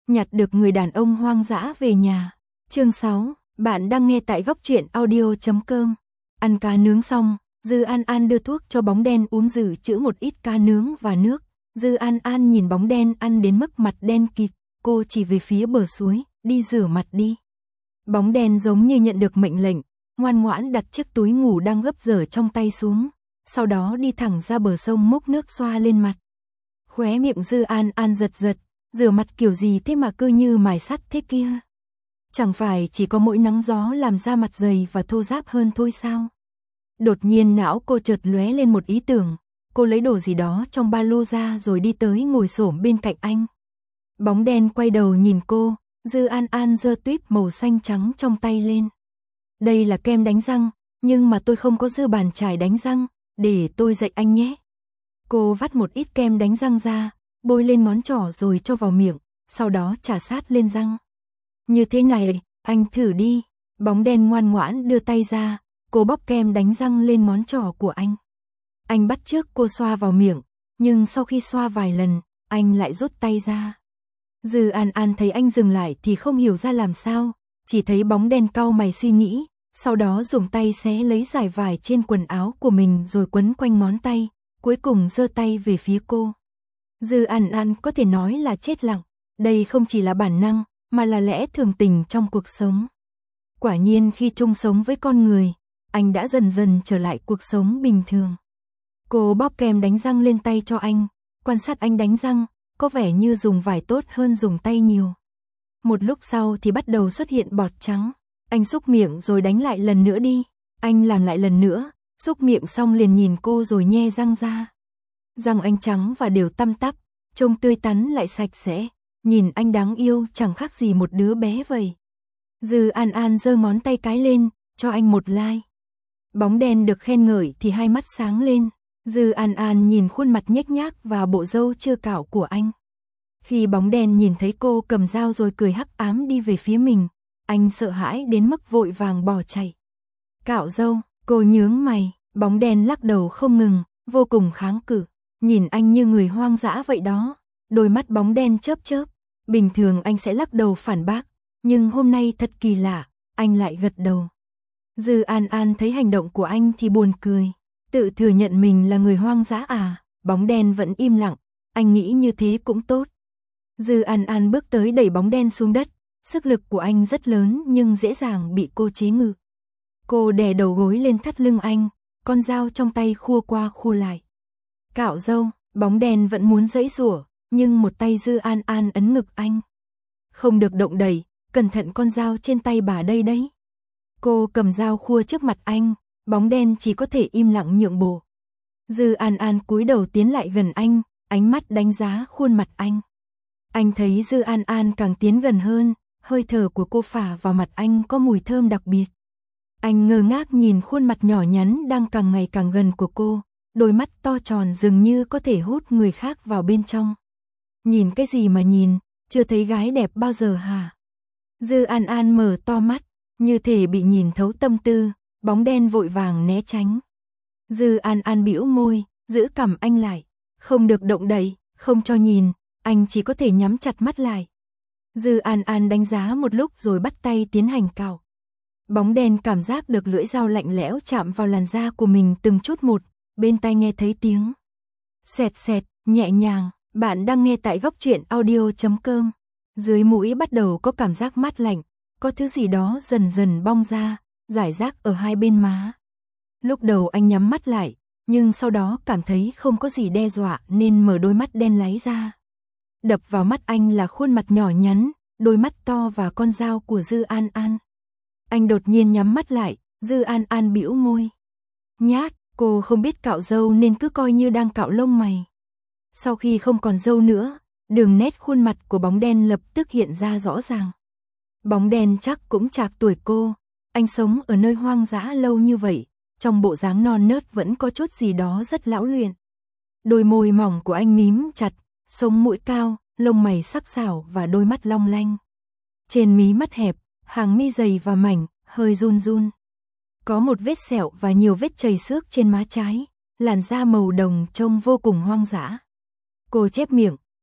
nhặt được người đàn ông hoang dã về nhà. Chương 6, bạn đang nghe tại góc truyện audio.com. Ăn cá nướng xong, Dư An An đưa thuốc cho bóng đen uống dự trữ một ít cá nướng và nước. Dư An An nhìn bóng đen ăn đến mức mặt đen kịt, cô chỉ về phía bờ suối, đi rửa mặt đi. Bóng đen giống như nhận được mệnh lệnh, ngoan ngoãn đặt chiếc túi ngủ đang gấp dở trong tay xuống, sau đó đi thẳng ra bờ sông múc nước xoa lên mặt. Khóe miệng Dư An An giật giật, rửa mặt kiểu gì thế mà cứ như mài sắt thế kia. Chẳng phải chỉ có mỗi nắng gió làm da mặt dày và thô ráp hơn thôi sao? Đột nhiên não cô chợt lóe lên một ý tưởng, cô lấy đồ gì đó trong ba lô ra rồi đi tới ngồi xổm bên cạnh anh. Bóng đen quay đầu nhìn cô, Dư An An giơ tuýp màu xanh trắng trong tay lên. Đây là kem đánh răng, nhưng mà tôi không có dư bàn chải đánh răng, để tôi dạy anh nhé. Cô vắt một ít kem đánh răng ra, bôi lên ngón trỏ rồi cho vào miệng, sau đó chà sát lên răng. Như thế này, anh thử đi. Bóng đen ngoan ngoãn đưa tay ra, cô bóp kem đánh răng lên ngón trỏ của anh. Anh bắt chước cô xoa vào miệng, nhưng sau khi xoa vài lần, anh lại rút tay ra. Dư An An thấy anh dừng lại thì không hiểu ra làm sao, chỉ thấy bóng đen cau mày suy nghĩ, sau đó dùng tay xé lấy dải vải trên quần áo của mình rồi quấn quanh ngón tay, cuối cùng giơ tay về phía cô. Dư An An có thể nói là chết lặng, đây không chỉ là bản năng, mà là lẽ thường tình trong cuộc sống. Quả nhiên khi chung sống với con người, anh đã dần dần trở lại cuộc sống bình thường. Cô bóp kem đánh răng lên tay cho anh, quan sát anh đánh răng, có vẻ như dùng vải tốt hơn dùng tay nhiều. Một lúc sau thì bắt đầu xuất hiện bọt trắng, anh xúc miệng rồi đánh lại lần nữa đi. Anh làm lại lần nữa, xúc miệng xong liền nhìn cô rồi nhe răng ra. Răng anh trắng và đều tăm tắp, trông tươi tắn lại sạch sẽ, nhìn anh đáng yêu chẳng khác gì một đứa bé vậy. Dư An An giơ ngón tay cái lên, cho anh một like. Bóng đen được khen ngợi thì hai mắt sáng lên. Dư An An nhìn khuôn mặt nhếch nhác và bộ râu chưa cạo của anh. Khi bóng đen nhìn thấy cô cầm dao rồi cười hắc ám đi về phía mình, anh sợ hãi đến mức vội vàng bỏ chạy. Cạo râu, cô nhướng mày, bóng đen lắc đầu không ngừng, vô cùng kháng cự, nhìn anh như người hoang dã vậy đó. Đôi mắt bóng đen chớp chớp, bình thường anh sẽ lắc đầu phản bác, nhưng hôm nay thật kỳ lạ, anh lại gật đầu. Dư An An thấy hành động của anh thì buồn cười, tự thừa nhận mình là người hoang dã à? Bóng đen vẫn im lặng, anh nghĩ như thế cũng tốt. Dư An An bước tới đẩy bóng đen xuống đất, sức lực của anh rất lớn nhưng dễ dàng bị cô chế ngự. Cô đè đầu gối lên thắt lưng anh, con dao trong tay khua qua khua lại. Cạo râu, bóng đen vẫn muốn giãy giụa, nhưng một tay Dư An An ấn ngực anh. Không được động đậy, cẩn thận con dao trên tay bà đây đấy. Cô cầm dao khua trước mặt anh, bóng đen chỉ có thể im lặng nhượng bộ. Dư An An cúi đầu tiến lại gần anh, ánh mắt đánh giá khuôn mặt anh. Anh thấy Dư An An càng tiến gần hơn, hơi thở của cô phả vào mặt anh có mùi thơm đặc biệt. Anh ngơ ngác nhìn khuôn mặt nhỏ nhắn đang càng ngày càng gần của cô, đôi mắt to tròn dường như có thể hút người khác vào bên trong. Nhìn cái gì mà nhìn, chưa thấy gái đẹp bao giờ hả? Dư An An mở to mắt, như thể bị nhìn thấu tâm tư, bóng đen vội vàng né tránh. Dư An An bĩu môi, giữ cằm anh lại, không được động đậy, không cho nhìn, anh chỉ có thể nhắm chặt mắt lại. Dư An An đánh giá một lúc rồi bắt tay tiến hành cạo. Bóng đen cảm giác được lưỡi dao lạnh lẽo chạm vào làn da của mình từng chút một, bên tai nghe thấy tiếng xẹt xẹt, nhẹ nhàng. Bạn đang nghe tại góc truyện audio.com. Dưới mũi bắt đầu có cảm giác mát lạnh, có thứ gì đó dần dần bong ra, rải rác ở hai bên má. Lúc đầu anh nhắm mắt lại, nhưng sau đó cảm thấy không có gì đe dọa nên mở đôi mắt đen láy ra. Đập vào mắt anh là khuôn mặt nhỏ nhắn, đôi mắt to và con dao của Dư An An. Anh đột nhiên nhắm mắt lại, Dư An An bĩu môi. Nhát, cô không biết cạo râu nên cứ coi như đang cạo lông mày. Sau khi không còn râu nữa, đường nét khuôn mặt của bóng đen lập tức hiện ra rõ ràng. Bóng đen chắc cũng chạc tuổi cô, anh sống ở nơi hoang dã lâu như vậy, trong bộ dáng non nớt vẫn có chút gì đó rất lão luyện. Đôi môi mỏng của anh mím chặt, sống mũi cao, lông mày sắc sảo và đôi mắt long lanh. Trên mí mắt hẹp, hàng mi dày và mảnh, hơi run run. Có một vết sẹo và nhiều vết chầy xước trên má trái, làn da màu đồng trông vô cùng hoang dã. Cô chép miệng,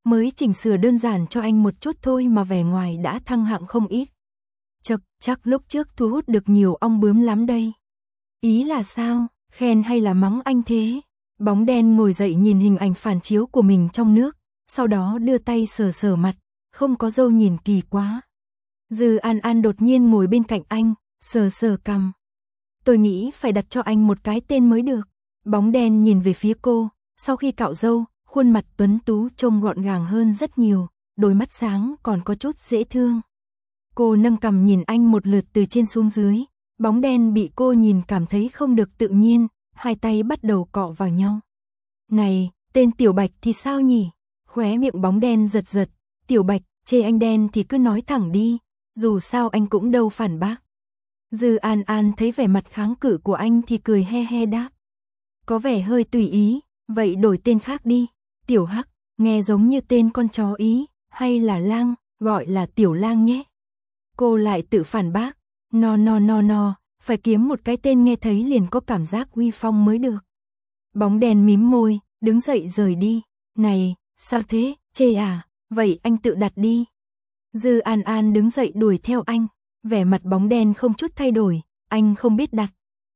mới chỉnh sửa đơn giản cho anh một chút thôi mà vẻ ngoài đã thăng hạng không ít. Chắc lúc trước thu hút được nhiều ong bướm lắm đây. Ý là sao, khen hay là mắng anh thế? Bóng đen ngồi dậy nhìn hình ảnh phản chiếu của mình trong nước, sau đó đưa tay sờ sờ mặt, không có râu nhìn kỳ quá. Dư An An đột nhiên ngồi bên cạnh anh, sờ sờ cằm. Tôi nghĩ phải đặt cho anh một cái tên mới được. Bóng đen nhìn về phía cô, sau khi cạo râu, khuôn mặt tuấn tú trông gọn gàng hơn rất nhiều, đôi mắt sáng còn có chút dễ thương. Cô nâng cằm nhìn anh một lượt từ trên xuống dưới, bóng đen bị cô nhìn cảm thấy không được tự nhiên, hai tay bắt đầu cọ vào nhau. Này, tên Tiểu Bạch thì sao nhỉ? Khóe miệng bóng đen giật giật, Tiểu Bạch, chê anh đen thì cứ nói thẳng đi, dù sao anh cũng đâu phản bác. Dư An An thấy vẻ mặt kháng cự của anh thì cười he he đáp. Có vẻ hơi tùy ý, vậy đổi tên khác đi, Tiểu Hắc, nghe giống như tên con chó ý, hay là Lang, gọi là Tiểu Lang nhé. Cô lại tự phản bác, no, phải kiếm một cái tên nghe thấy liền có cảm giác uy phong mới được. Bóng đèn mím môi, đứng dậy rời đi. Này, sao thế, chê à, vậy anh tự đặt đi. Dư An An đứng dậy đuổi theo anh, vẻ mặt bóng đen không chút thay đổi, anh không biết đặt.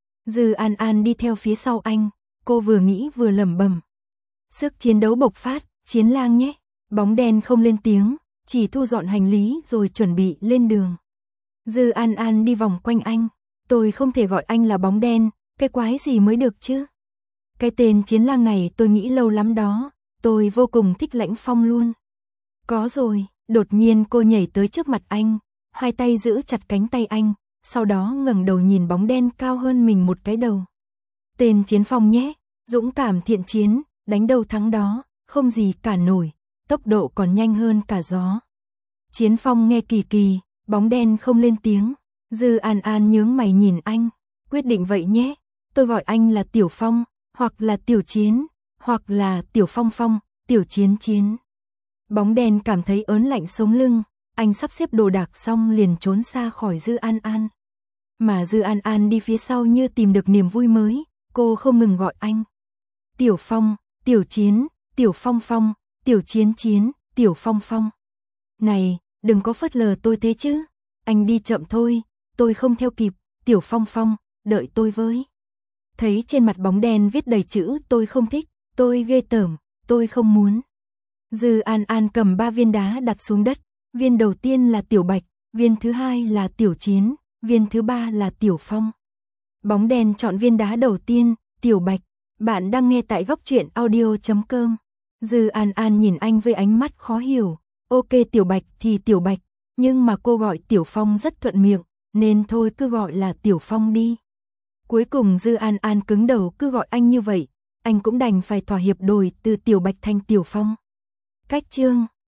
Dư An An đi theo phía sau anh, cô vừa nghĩ vừa lẩm bẩm. Sức chiến đấu bộc phát, Chiến Lang nhé. Bóng đen không lên tiếng, chỉ thu dọn hành lý rồi chuẩn bị lên đường. Dư An An đi vòng quanh anh, tôi không thể gọi anh là bóng đen, cái quái gì mới được chứ. Cái tên Chiến Lang này tôi nghĩ lâu lắm đó, tôi vô cùng thích Lãnh Phong luôn. Có rồi, đột nhiên cô nhảy tới trước mặt anh, hai tay giữ chặt cánh tay anh, sau đó ngẩng đầu nhìn bóng đen cao hơn mình một cái đầu. Tên Chiến Phong nhé, dũng cảm thiện chiến, đánh đâu thắng đó, không gì cả nổi, tốc độ còn nhanh hơn cả gió. Chiến Phong nghe kỳ kỳ, bóng đen không lên tiếng. Dư An An nhướng mày nhìn anh, quyết định vậy nhé, tôi gọi anh là Tiểu Phong, hoặc là Tiểu Chiến, hoặc là Tiểu Phong Phong, Tiểu Chiến Chiến. Bóng đen cảm thấy ớn lạnh sống lưng, anh sắp xếp đồ đạc xong liền trốn xa khỏi Dư An An. Mà Dư An An đi phía sau như tìm được niềm vui mới, cô không ngừng gọi anh. Tiểu Phong, Tiểu Chiến, Tiểu Phong Phong, Tiểu Chiến Chiến, Tiểu Phong Phong. Này, đừng có phớt lờ tôi thế chứ, anh đi chậm thôi, tôi không theo kịp, Tiểu Phong Phong, đợi tôi với. Thấy trên mặt bóng đen viết đầy chữ tôi không thích, tôi ghê tởm, tôi không muốn. Dư An An cầm 3 viên đá đặt xuống đất, viên đầu tiên là Tiểu Bạch, viên thứ hai là Tiểu Chiến, viên thứ ba là Tiểu Phong. Bóng đen chọn viên đá đầu tiên, Tiểu Bạch. Bạn đang nghe tại góc truyện audio.com. Dư An An nhìn anh với ánh mắt khó hiểu. Ok Tiểu Bạch thì Tiểu Bạch, nhưng mà cô gọi Tiểu Phong rất thuận miệng, nên thôi cứ gọi là Tiểu Phong đi. Cuối cùng Dư An An cứng đầu cứ gọi anh như vậy, anh cũng đành phải thỏa hiệp đổi từ Tiểu Bạch thành Tiểu Phong. Cách chương